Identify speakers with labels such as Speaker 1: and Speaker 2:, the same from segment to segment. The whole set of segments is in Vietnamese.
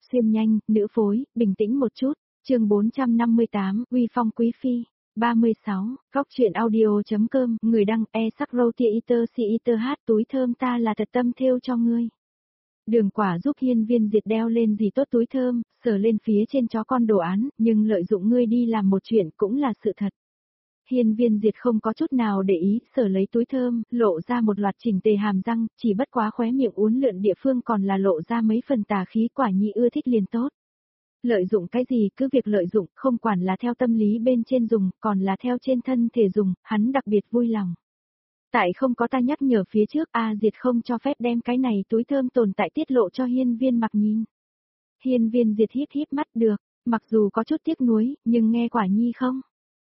Speaker 1: Xuyên nhanh, nữ phối, bình tĩnh một chút. Chương 458, Uy phong quý phi. 36, Góc truyện audio.com, người đăng sắc roti iter si iter hát túi thơm ta là thật tâm thêu cho ngươi. Đường Quả giúp Hiên Viên Diệt đeo lên gì tốt túi thơm, sờ lên phía trên chó con đồ án, nhưng lợi dụng ngươi đi làm một chuyện cũng là sự thật. Hiên Viên Diệt không có chút nào để ý, sờ lấy túi thơm, lộ ra một loạt chỉnh tề hàm răng, chỉ bất quá khóe miệng uốn lượn địa phương còn là lộ ra mấy phần tà khí, Quả Nhi ưa thích liền tốt. Lợi dụng cái gì cứ việc lợi dụng, không quản là theo tâm lý bên trên dùng, còn là theo trên thân thể dùng, hắn đặc biệt vui lòng. Tại không có ta nhắc nhở phía trước, Diệt không cho phép đem cái này túi thơm tồn tại tiết lộ cho Hiên Viên Mặc nhìn. Hiên Viên Diệt híp mắt được, mặc dù có chút tiếc nuối, nhưng nghe Quả Nhi không?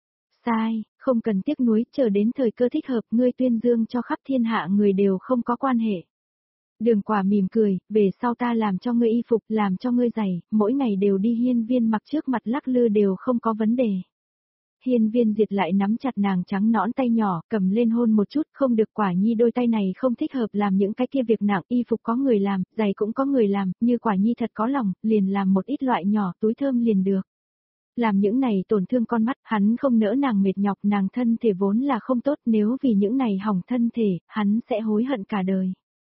Speaker 1: Sai, không cần tiếc nuối, chờ đến thời cơ thích hợp, ngươi tuyên dương cho khắp thiên hạ người đều không có quan hệ. Đường Quả mỉm cười, về sau ta làm cho ngươi y phục, làm cho ngươi giày, mỗi ngày đều đi Hiên Viên Mặc trước mặt lắc lư đều không có vấn đề. Hiên Viên Diệt lại nắm chặt nàng trắng nõn tay nhỏ, cầm lên hôn một chút, không được, Quả Nhi đôi tay này không thích hợp làm những cái kia việc nặng, y phục có người làm, giày cũng có người làm, như Quả Nhi thật có lòng, liền làm một ít loại nhỏ, túi thơm liền được. Làm những này tổn thương con mắt, hắn không nỡ nàng mệt nhọc, nàng thân thể vốn là không tốt, nếu vì những này hỏng thân thể, hắn sẽ hối hận cả đời.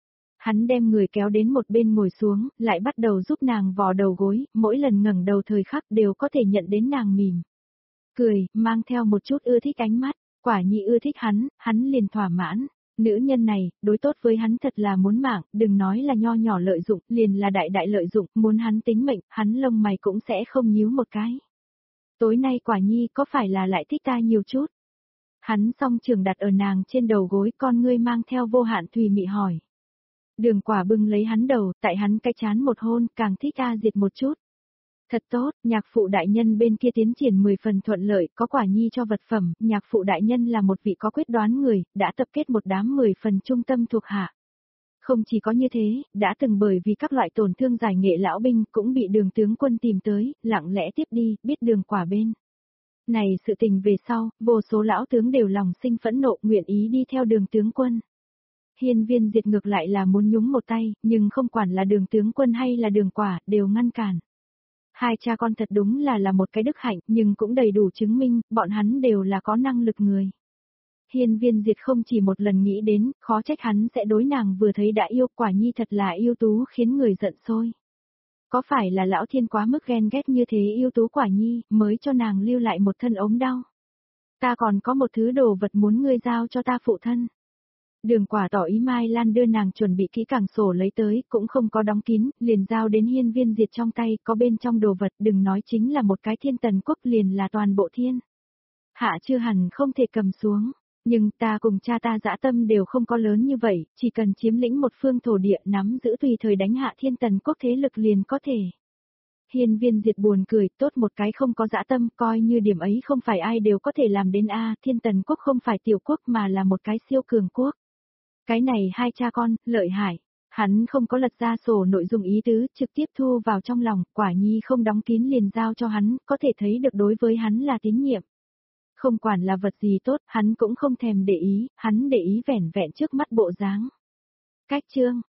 Speaker 1: Hắn đem người kéo đến một bên ngồi xuống, lại bắt đầu giúp nàng vò đầu gối, mỗi lần ngẩng đầu thời khắc đều có thể nhận đến nàng mỉm cười, mang theo một chút ưa thích ánh mắt. Quả Nhi ưa thích hắn liền thỏa mãn. Nữ nhân này, đối tốt với hắn thật là muốn mạng, đừng nói là nho nhỏ lợi dụng, liền là đại đại lợi dụng, muốn hắn tính mệnh, hắn lông mày cũng sẽ không nhíu một cái. Tối nay Quả Nhi có phải là lại thích ta nhiều chút? Hắn song trường đặt ở nàng trên đầu gối, con ngươi mang theo vô hạn thùy mị hỏi. Đường Quả bưng lấy hắn đầu, tại hắn cái chán một hôn, càng thích Diệt một chút. Thật tốt, nhạc phụ đại nhân bên kia tiến triển 10 phần thuận lợi, có Quả Nhi cho vật phẩm, nhạc phụ đại nhân là một vị có quyết đoán người, đã tập kết một đám 10 phần trung tâm thuộc hạ. Không chỉ có như thế, đã từng bởi vì các loại tổn thương giải nghệ lão binh cũng bị Đường tướng quân tìm tới, lặng lẽ tiếp đi, biết Đường Quả bên này sự tình về sau, vô số lão tướng đều lòng sinh phẫn nộ, nguyện ý đi theo Đường tướng quân. Hiên Viên Diệt ngược lại là muốn nhúng một tay, nhưng không quản là Đường tướng quân hay là Đường Quả, đều ngăn cản. Hai cha con thật đúng là một cái đức hạnh, nhưng cũng đầy đủ chứng minh, bọn hắn đều là có năng lực người. Hiên Viên Diệt không chỉ một lần nghĩ đến, khó trách hắn sẽ đối nàng vừa thấy đã yêu, Quả Nhi thật là yêu tú khiến người giận sôi. Có phải là lão thiên quá mức ghen ghét như thế yêu tú Quả Nhi, mới cho nàng lưu lại một thân ốm đau? Ta còn có một thứ đồ vật muốn ngươi giao cho ta phụ thân. Đường Quả tỏ ý Mai Lan đưa nàng chuẩn bị kỹ càng sổ lấy tới, cũng không có đóng kín, liền giao đến Hiên Viên Diệt trong tay, có bên trong đồ vật, đừng nói chính là một cái Thiên Tần Quốc, liền là toàn bộ thiên hạ chưa hẳn không thể cầm xuống, nhưng ta cùng cha ta dã tâm đều không có lớn như vậy, chỉ cần chiếm lĩnh một phương thổ địa, nắm giữ tùy thời đánh hạ Thiên Tần Quốc thế lực liền có thể. Hiên Viên Diệt buồn cười, tốt một cái không có dã tâm, coi như điểm ấy không phải ai đều có thể làm đến Thiên Tần Quốc không phải tiểu quốc mà là một cái siêu cường quốc. Cái này hai cha con, lợi hại. Hắn không có lật ra sổ nội dung ý tứ, trực tiếp thu vào trong lòng, Quả Nhi không đóng kín liền giao cho hắn, có thể thấy được đối với hắn là tín nhiệm. Không quản là vật gì tốt, hắn cũng không thèm để ý, hắn để ý vẻn vẹn trước mắt bộ dáng. Cách chương,